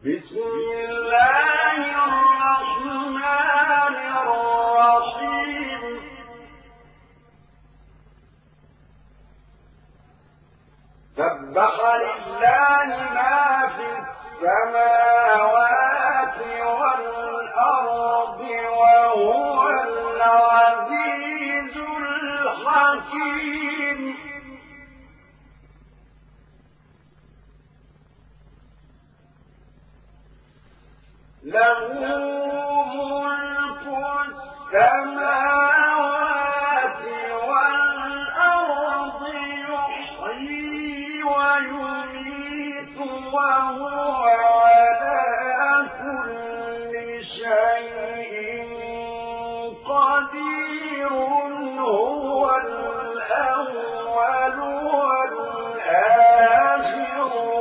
بسم الله الرحمن الرحيم سبح لله ما في السماوات والأرض وهو العزيز الحكيم له ملك السماوات والأرض يحيي ويميت وهو على كل شيء قدير هو الأول والآخر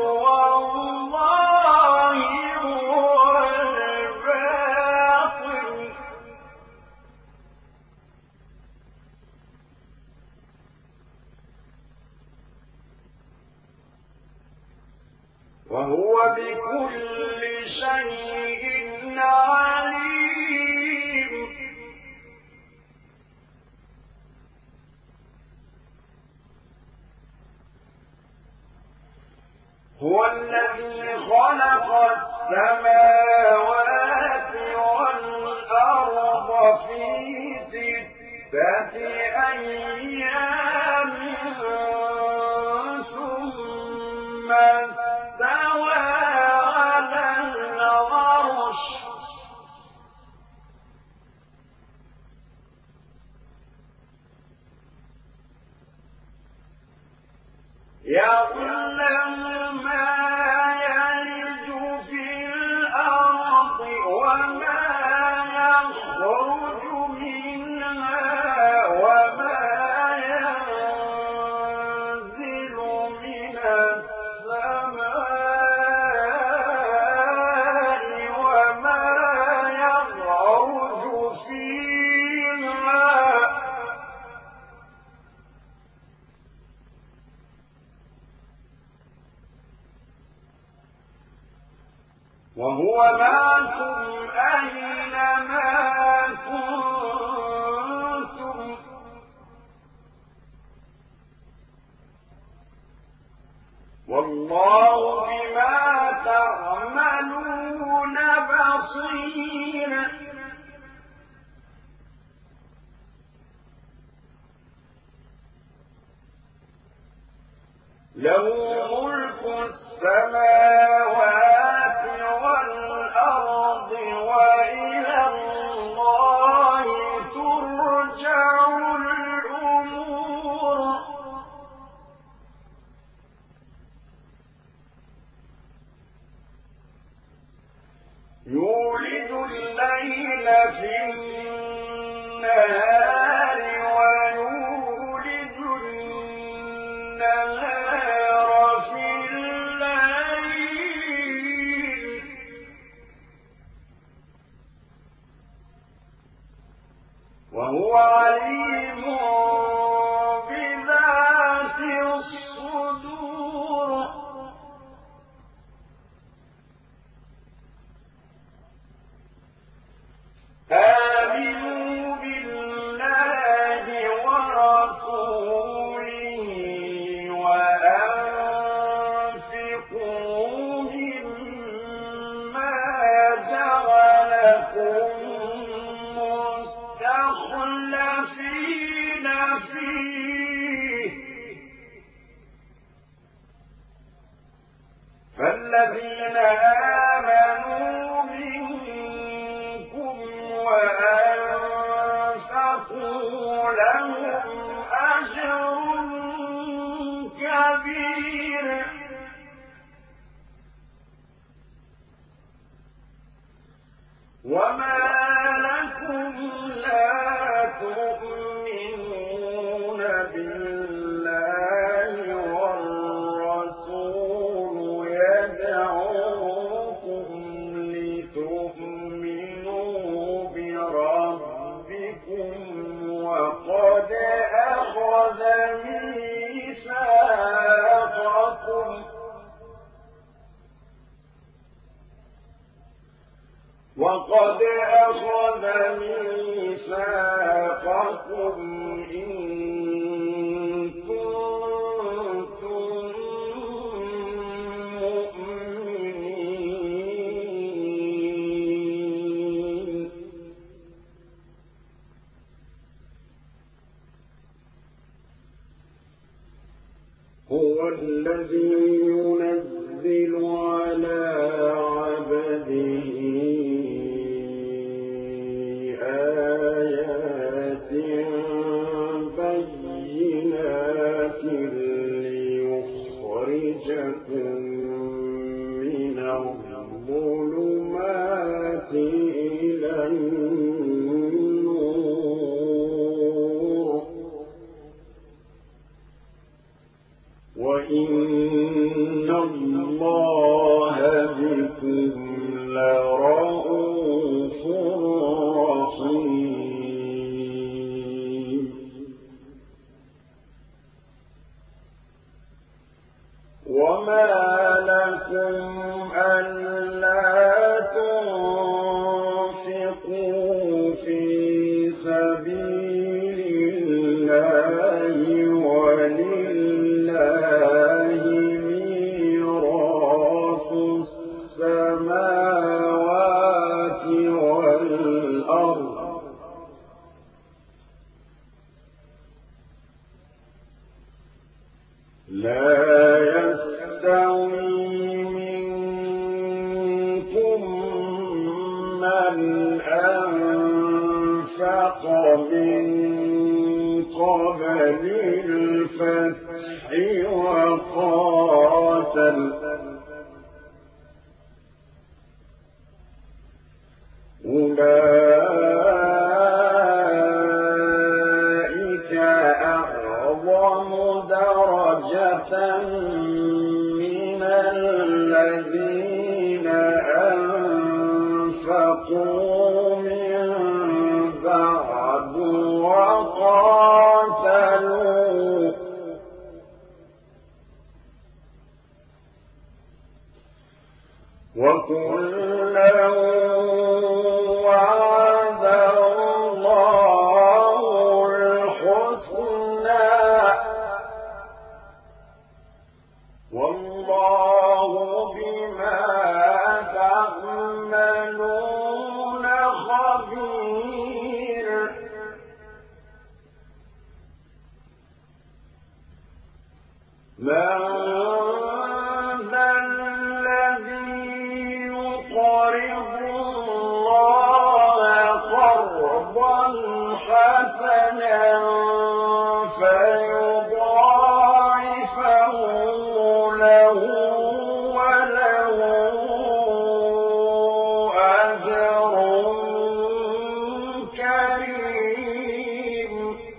وهو بكل شيء عليم هو الذي خلق السماوات والأرض في 6 أيام ثم استوى على العرش يعلم ما يلج في الأرض وما يخرج منها وما ينزل من السماء وما يعرج فيها وهو معكم أينما كنتم والله بما تعملون بصير له ملك السماوات والأرض وإلى الله ترجع الأمور يولد الليل في النهار ويولد النهار في الليل وهو عليم بذات الصدور آمنوا بالله ورسوله وأنفقوا مما جعلكم مستخلفين فيه فالذين آمنوا منكم وأنفقوا لهم أجر كبير وما لكم لا تؤمنون بالله والرسول يدعوكم لتؤمنوا بربكم وقد أخذ ميثاقكم وقد أخذ ميثاقكم إن كنتم مؤمنين هو الذي ينزل على عبده آيات بينات ليخرجكم من الظلمات إلى النور وإن الله بكم لرءوف رحيم وما لكم ألا تنفقوا في سبيل الله ولله ميراث السماوات والأرض لا يستوي منكم من أنفق من قبل الفتح وقاتل أولئك أعظم درجة من الذين أنفقوا من بعد وقاتلوا وكلا وعد الله الحسنى والله بما تعملون خبير من ذا الذي يقرض الله قرضا حسنا فيضاعفه له وله أجر كريم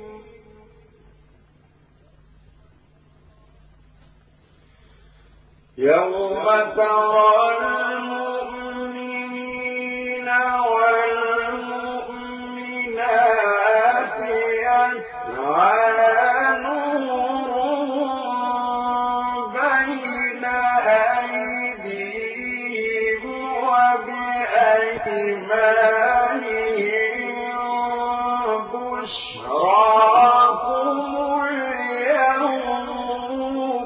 يوم ترى المؤمنين والمؤمنات يسعى نورهم بين أيديهم وبأيمانهم بشراكم اليوم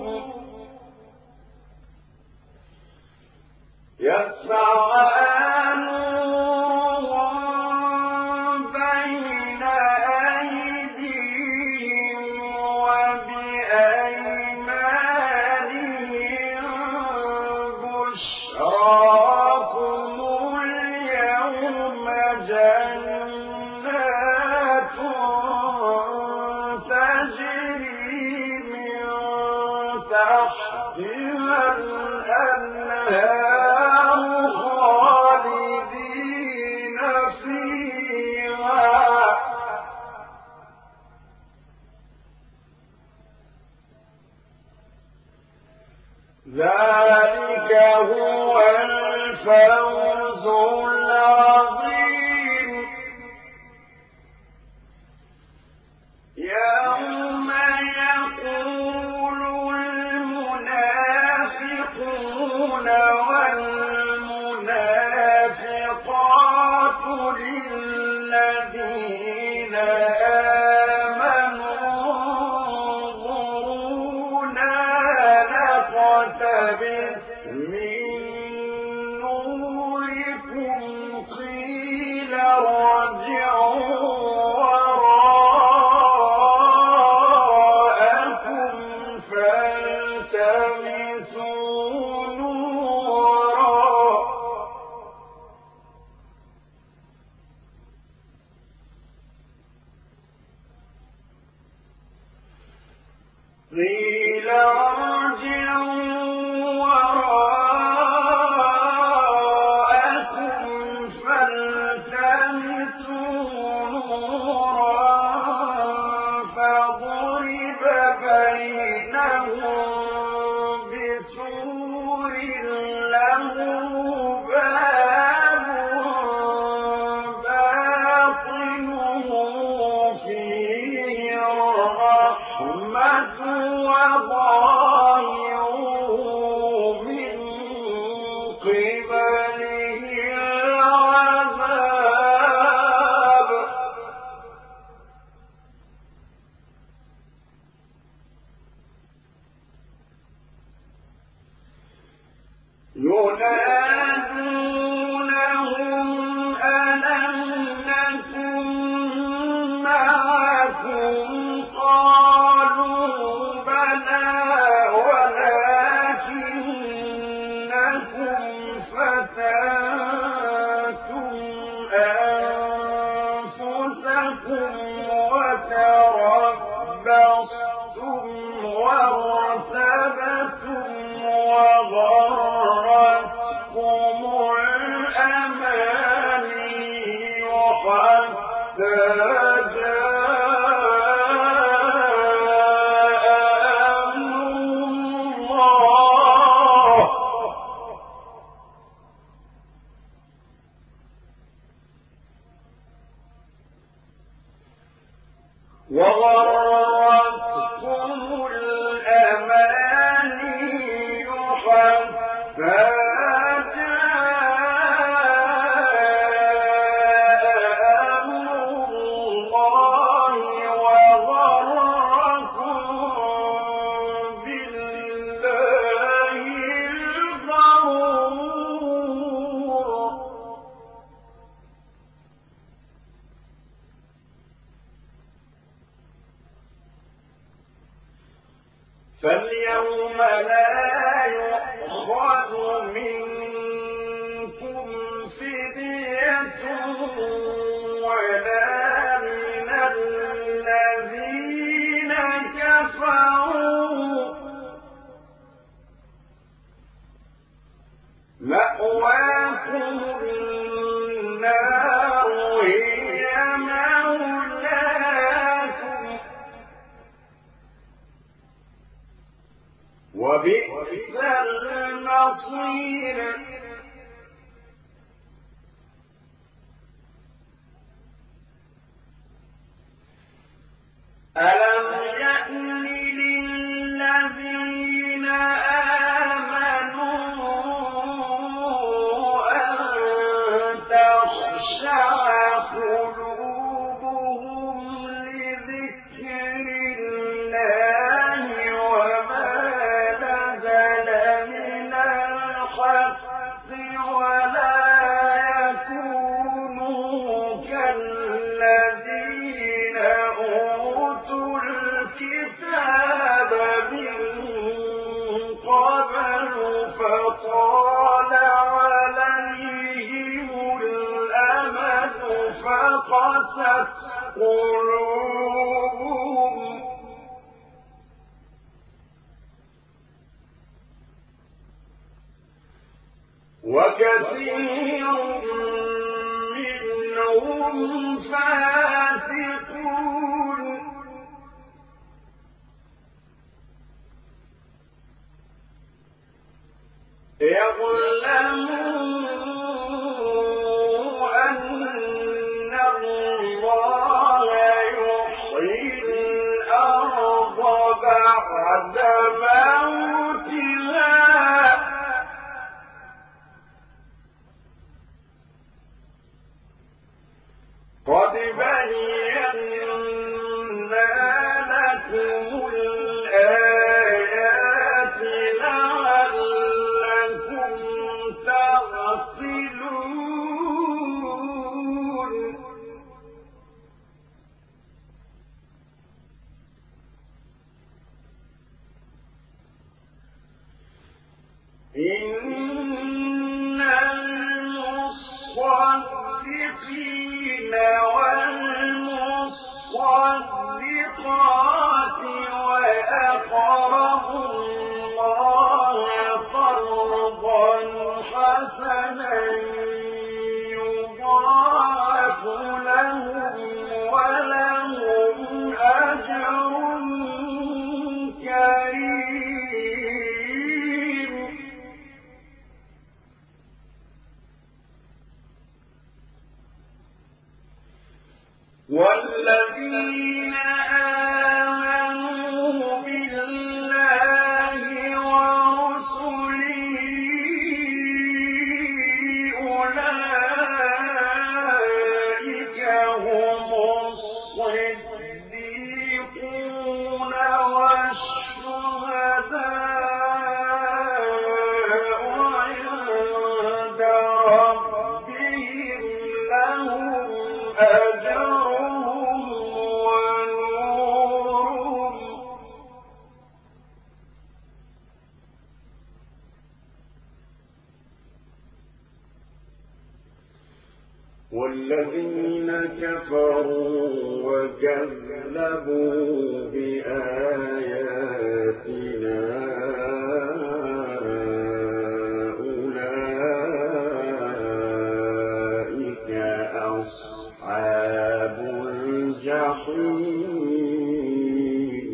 يسعى نورهم بين أيديهم وبأيمانهم بشراكم اليوم جنات تجري من تحتها الأنهار خالدين فيها ذلك هو الفوز العظيم يوم يقول المنافقون والمنافقات قبله العذاب ينادونهم ألم نكن معكم قالوا بلى ولكنكم فتنتم أنفسكم وتربصتم وارتبتم وغرتكم الأماني حتى فاليوم لا يؤخذ منكم فدية ولا من الذين كفروا مأواكم النار هي مولاكم وبئس المصير ألم يأن للذين آمنوا أن تخشع قلوبهم لذكر الله وما نزل من الحق ولا يكونوا كالذين أوتوا الكتاب من قبل فطال عليهم الأمد فقست قلوبهم وكثير منهم فاسقون اعلموا أن الله يحيي الأرض بعد موتها قد بينا لكم الآيات لعلكم تعقلون إن المصدقين والمصدقات وأقرضوا الله قرضا حسنا يضاعف لهم ولهم أجر كريم والذين آمنوا بالله ورسله ربهم لهم أجرهم ونورهم والذين كفروا وكذبوا بآياتنا أولئك أصحاب الجحيم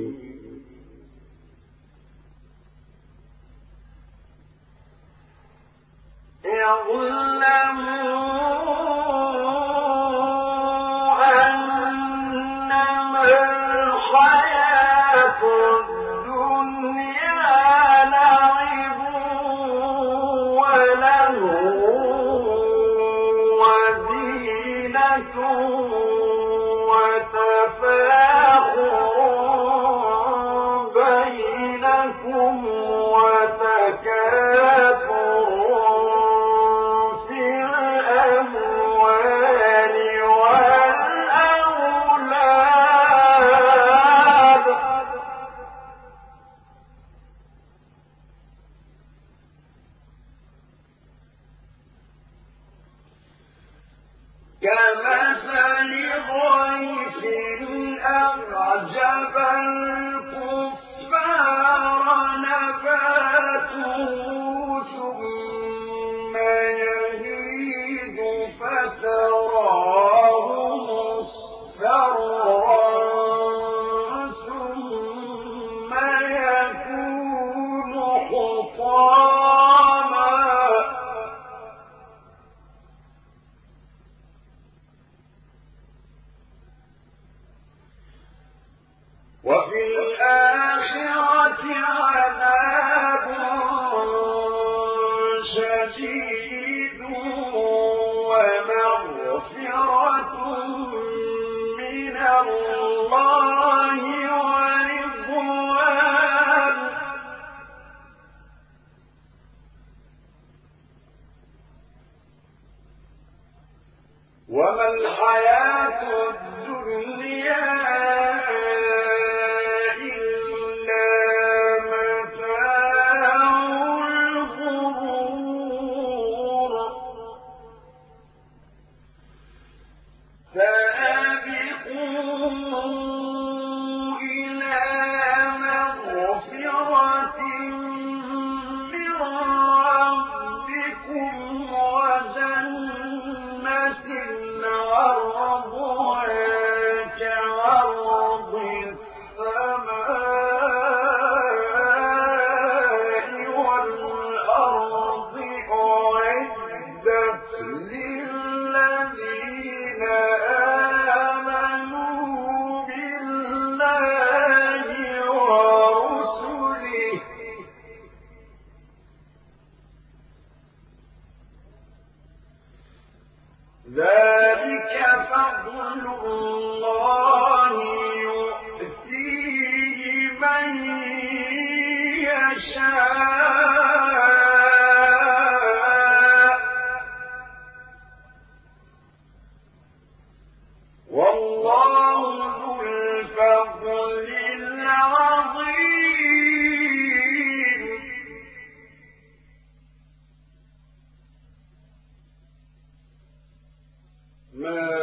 كمثل غيث أعجب الكفار نباته ثم يهيج فتراه مصفرا ثم يكون حطاما وفي الآخرة عذاب شديد ومغفرة من الله ورضوان وما الحياة الدنيا ذلك فضل الله يؤتيه من يشاء والله ذو الفضل العظيم ما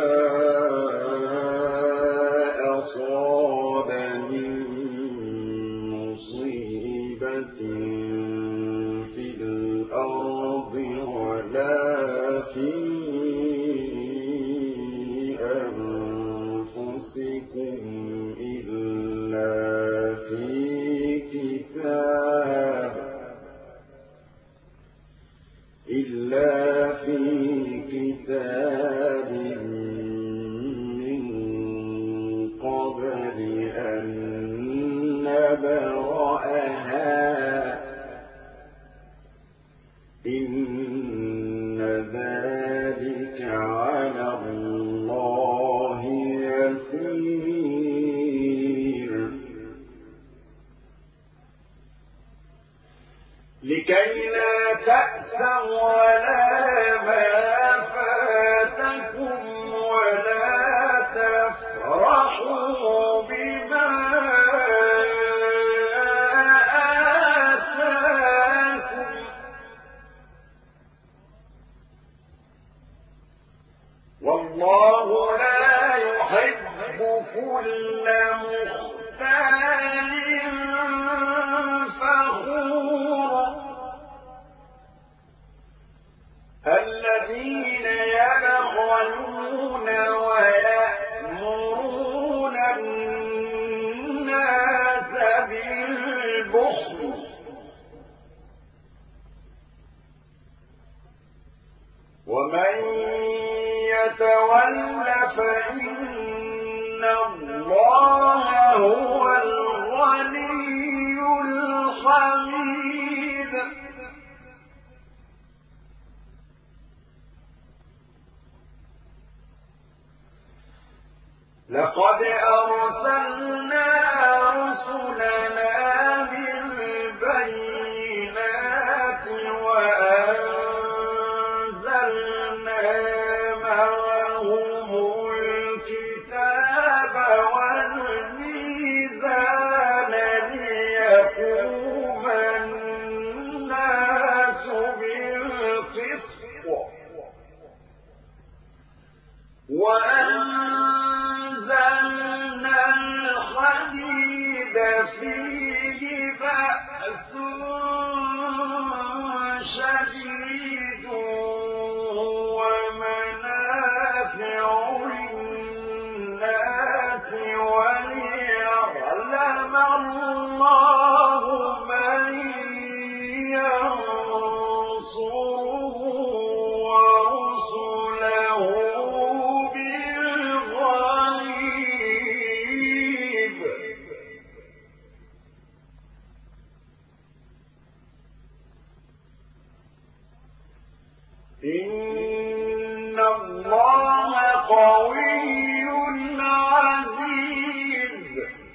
أصاب من مصيبة في الأرض ولا في أنفسكم إلا في كتاب من قبل أن نبرأها إن ذلك على الله يسير لكي لا تأسوا على ما والله لا يحب كل مختال فخور الذين يبخلون ويأمرون الناس بالبخل ومن يتول فإن الله هو الغني الحميد لقد أرسلنا رسلنا بالبينات وأنزلنا معهم الكتاب والميزان ليقوم الناس بالقسط وأنزلنا الحديد فيه بأس شديد ومنافع للناس وليعلم الله من ينصره ورسله إن الله قوي عزيز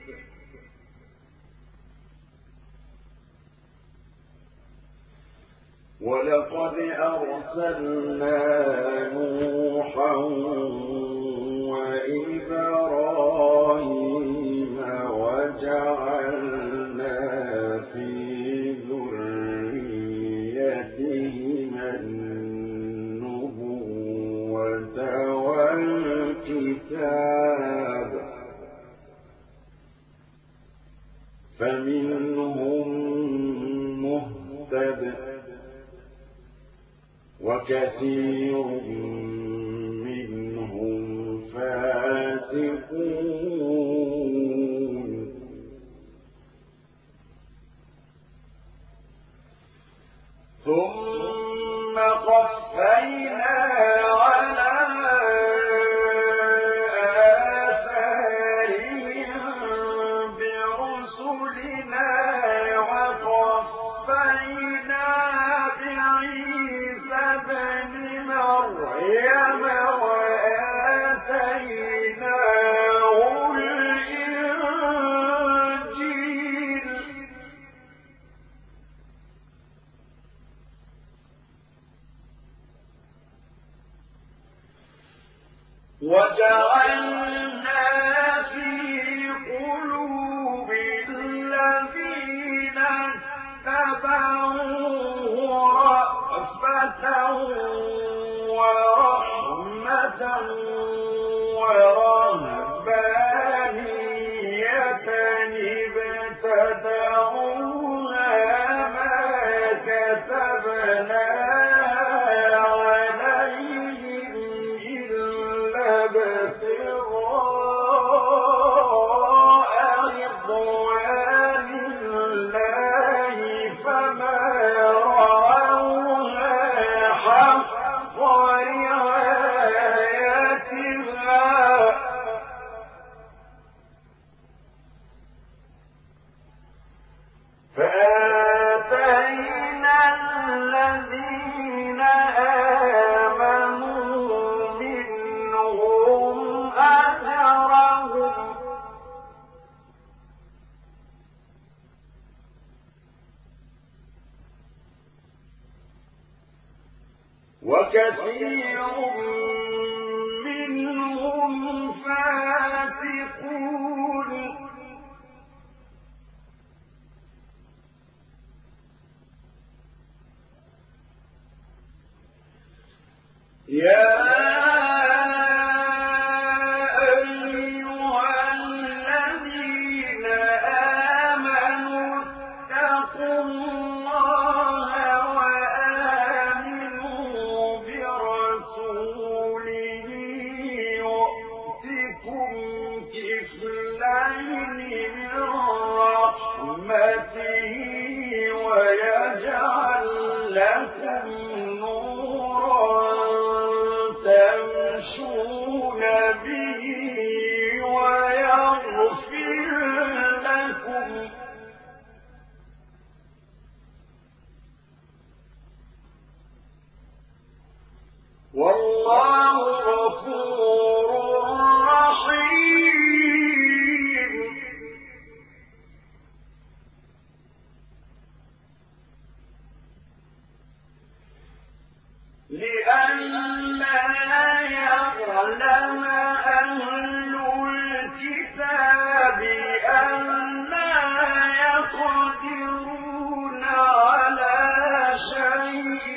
ولقد أرسلنا نوحا وإبراهيم وجعلنا في ذريتهما والكتاب فمنهم مهتد وكثير منهم فاسقون ثم قفينا على مريم وآتيناه الإنجيل وجعلنا في قلوب الذين اتبعوه رأفة ورحمة ورهبانية ابتدعوها ما كتبناها عليهم إلا ابتغاء رضوان الله فما رعوها حق رعايتها فآتينا الذين آمنوا منهم أجرهم وكثير منهم فاسقون يا والله غفور رحيم لئلا يعلم أهل الكتاب ألا يقدرون على شيء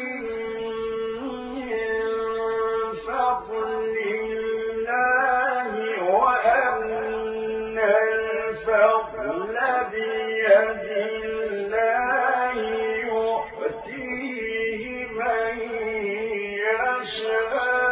من فضل الله وأن الفضل بيد الله يؤتيه من يشاء